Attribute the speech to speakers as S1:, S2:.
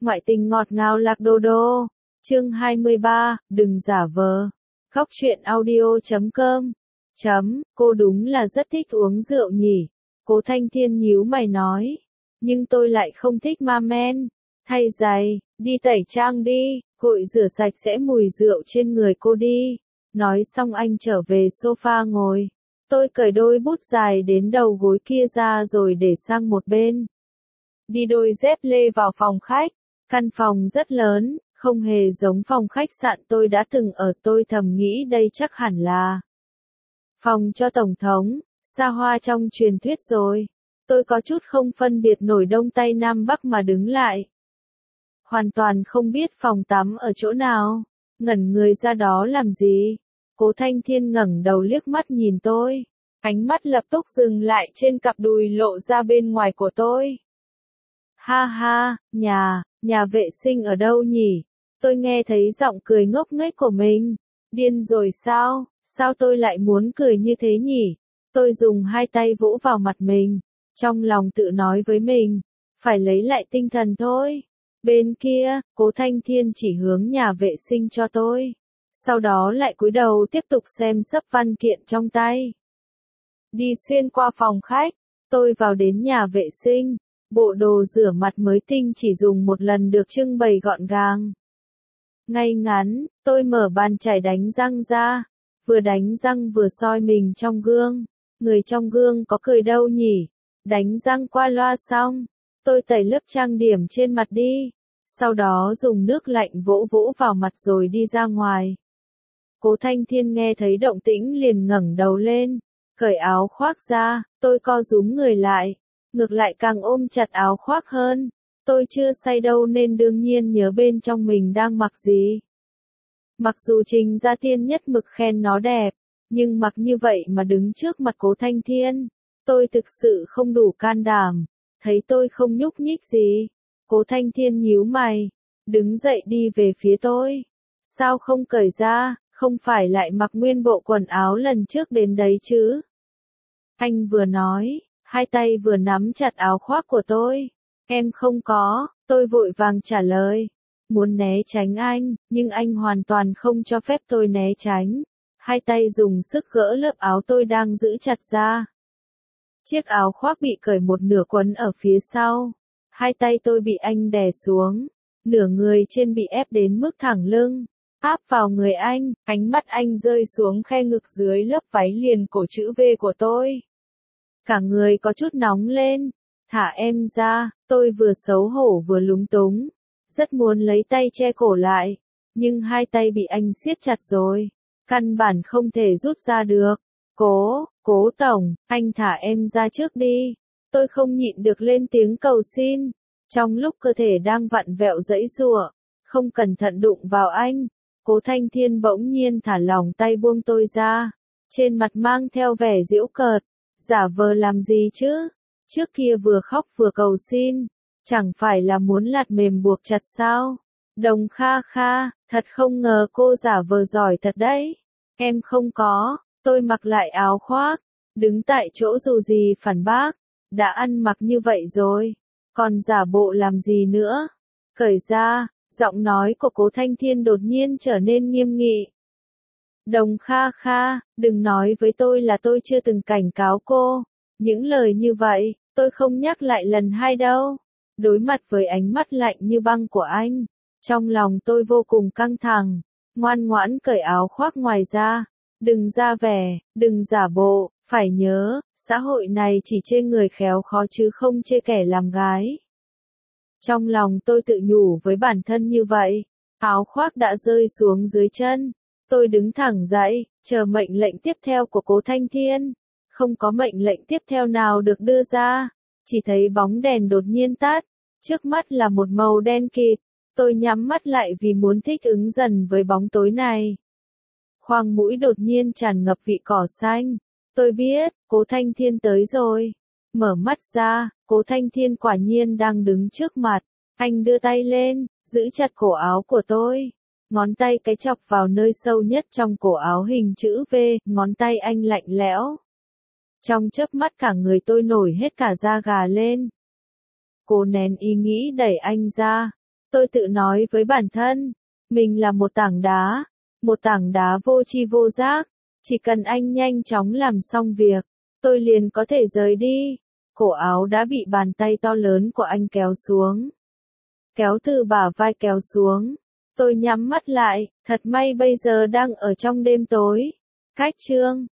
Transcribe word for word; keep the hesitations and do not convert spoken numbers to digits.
S1: Ngoại tình ngọt ngào lạc đô đô. Chương hai mươi ba, đừng giả vờ. Khóc chuyện audio chấm com. Chấm, cô đúng là rất thích uống rượu nhỉ. Cố Thanh Thiên nhíu mày nói. Nhưng tôi lại không thích ma men. Thay giày, đi tẩy trang đi, gội rửa sạch sẽ mùi rượu trên người cô đi. Nói xong anh trở về sofa ngồi. Tôi cởi đôi bút dài đến đầu gối kia ra rồi để sang một bên. Đi đôi dép lê vào phòng khách. Căn phòng rất lớn, không hề giống phòng khách sạn tôi đã từng ở. Tôi thầm nghĩ đây chắc hẳn là phòng cho tổng thống, xa hoa trong truyền thuyết rồi. Tôi có chút không phân biệt nổi đông tây nam bắc mà đứng lại. Hoàn toàn không biết phòng tắm ở chỗ nào, ngẩn người ra đó làm gì. Cố Thanh Thiên ngẩng đầu liếc mắt nhìn tôi, ánh mắt lập tức dừng lại trên cặp đùi lộ ra bên ngoài của tôi. Ha ha, nhà, nhà vệ sinh ở đâu nhỉ? Tôi nghe thấy giọng cười ngốc nghếch của mình. Điên rồi sao, sao tôi lại muốn cười như thế nhỉ? Tôi dùng hai tay vỗ vào mặt mình, trong lòng tự nói với mình, phải lấy lại tinh thần thôi. Bên kia, Cố Thanh Thiên chỉ hướng nhà vệ sinh cho tôi. Sau đó lại cúi đầu tiếp tục xem sấp văn kiện trong tay. Đi xuyên qua phòng khách, tôi vào đến nhà vệ sinh. Bộ đồ rửa mặt mới tinh chỉ dùng một lần được trưng bày gọn gàng. Ngay ngắn, tôi mở bàn chải đánh răng ra. Vừa đánh răng vừa soi mình trong gương. Người trong gương có cười đâu nhỉ? Đánh răng qua loa xong, tôi tẩy lớp trang điểm trên mặt đi. Sau đó dùng nước lạnh vỗ vỗ vào mặt rồi đi ra ngoài. Cố Thanh Thiên nghe thấy động tĩnh liền ngẩng đầu lên, cởi áo khoác ra, tôi co rúm người lại, ngược lại càng ôm chặt áo khoác hơn. Tôi chưa say đâu nên đương nhiên nhớ bên trong mình đang mặc gì. Mặc dù Trình Gia Tiên nhất mực khen nó đẹp, nhưng mặc như vậy mà đứng trước mặt Cố Thanh Thiên, tôi thực sự không đủ can đảm. Thấy tôi không nhúc nhích gì, Cố Thanh Thiên nhíu mày, đứng dậy đi về phía tôi. Sao không cởi ra, không phải lại mặc nguyên bộ quần áo lần trước đến đấy chứ? Anh vừa nói, hai tay vừa nắm chặt áo khoác của tôi. Em không có, tôi vội vàng trả lời. Muốn né tránh anh, nhưng anh hoàn toàn không cho phép tôi né tránh. Hai tay dùng sức gỡ lớp áo tôi đang giữ chặt ra. Chiếc áo khoác bị cởi một nửa quấn ở phía sau. Hai tay tôi bị anh đè xuống. Nửa người trên bị ép đến mức thẳng lưng. Áp vào người anh, ánh mắt anh rơi xuống khe ngực dưới lớp váy liền cổ chữ V của tôi. Cả người có chút nóng lên. Thả em ra, tôi vừa xấu hổ vừa lúng túng. Rất muốn lấy tay che cổ lại. Nhưng hai tay bị anh siết chặt rồi. Căn bản không thể rút ra được. Cố, Cố tổng, anh thả em ra trước đi. Tôi không nhịn được lên tiếng cầu xin. Trong lúc cơ thể đang vặn vẹo giãy giụa, không cẩn thận đụng vào anh. Cố Thanh Thiên bỗng nhiên thả lỏng tay buông tôi ra. Trên mặt mang theo vẻ giễu cợt. Giả vờ làm gì chứ? Trước kia vừa khóc vừa cầu xin. Chẳng phải là muốn lạt mềm buộc chặt sao? Đồng Kha Kha, thật không ngờ cô giả vờ giỏi thật đấy. Em không có, tôi mặc lại áo khoác. Đứng tại chỗ dù gì phản bác. Đã ăn mặc như vậy rồi. Còn giả bộ làm gì nữa? Cởi ra, giọng nói của Cố Thanh Thiên đột nhiên trở nên nghiêm nghị. Đồng Kha Kha, đừng nói với tôi là tôi chưa từng cảnh cáo cô. Những lời như vậy, tôi không nhắc lại lần hai đâu. Đối mặt với ánh mắt lạnh như băng của anh, trong lòng tôi vô cùng căng thẳng. Ngoan ngoãn cởi áo khoác ngoài ra. Đừng ra vẻ, đừng giả bộ, phải nhớ, xã hội này chỉ chê người khéo khó chứ không chê kẻ làm gái. Trong lòng tôi tự nhủ với bản thân như vậy. Áo khoác đã rơi xuống dưới chân. Tôi đứng thẳng dậy, chờ mệnh lệnh tiếp theo của Cố Thanh Thiên. Không có mệnh lệnh tiếp theo nào được đưa ra. Chỉ thấy bóng đèn đột nhiên tắt. Trước mắt là một màu đen kịt. Tôi nhắm mắt lại vì muốn thích ứng dần với bóng tối này. Khoang mũi đột nhiên tràn ngập vị cỏ xanh. Tôi biết, Cố Thanh Thiên tới rồi. Mở mắt ra, Cố Thanh Thiên quả nhiên đang đứng trước mặt. Anh đưa tay lên, giữ chặt cổ áo của tôi. Ngón tay cái chọc vào nơi sâu nhất trong cổ áo hình chữ V, ngón tay anh lạnh lẽo. Trong chớp mắt cả người tôi nổi hết cả da gà lên. Cố nén ý nghĩ đẩy anh ra. Tôi tự nói với bản thân, mình là một tảng đá, một tảng đá vô tri vô giác, chỉ cần anh nhanh chóng làm xong việc, tôi liền có thể rời đi. Cổ áo đã bị bàn tay to lớn của anh kéo xuống. Kéo từ bả vai kéo xuống. Tôi nhắm mắt lại, thật may bây giờ đang ở trong đêm tối. Cách chương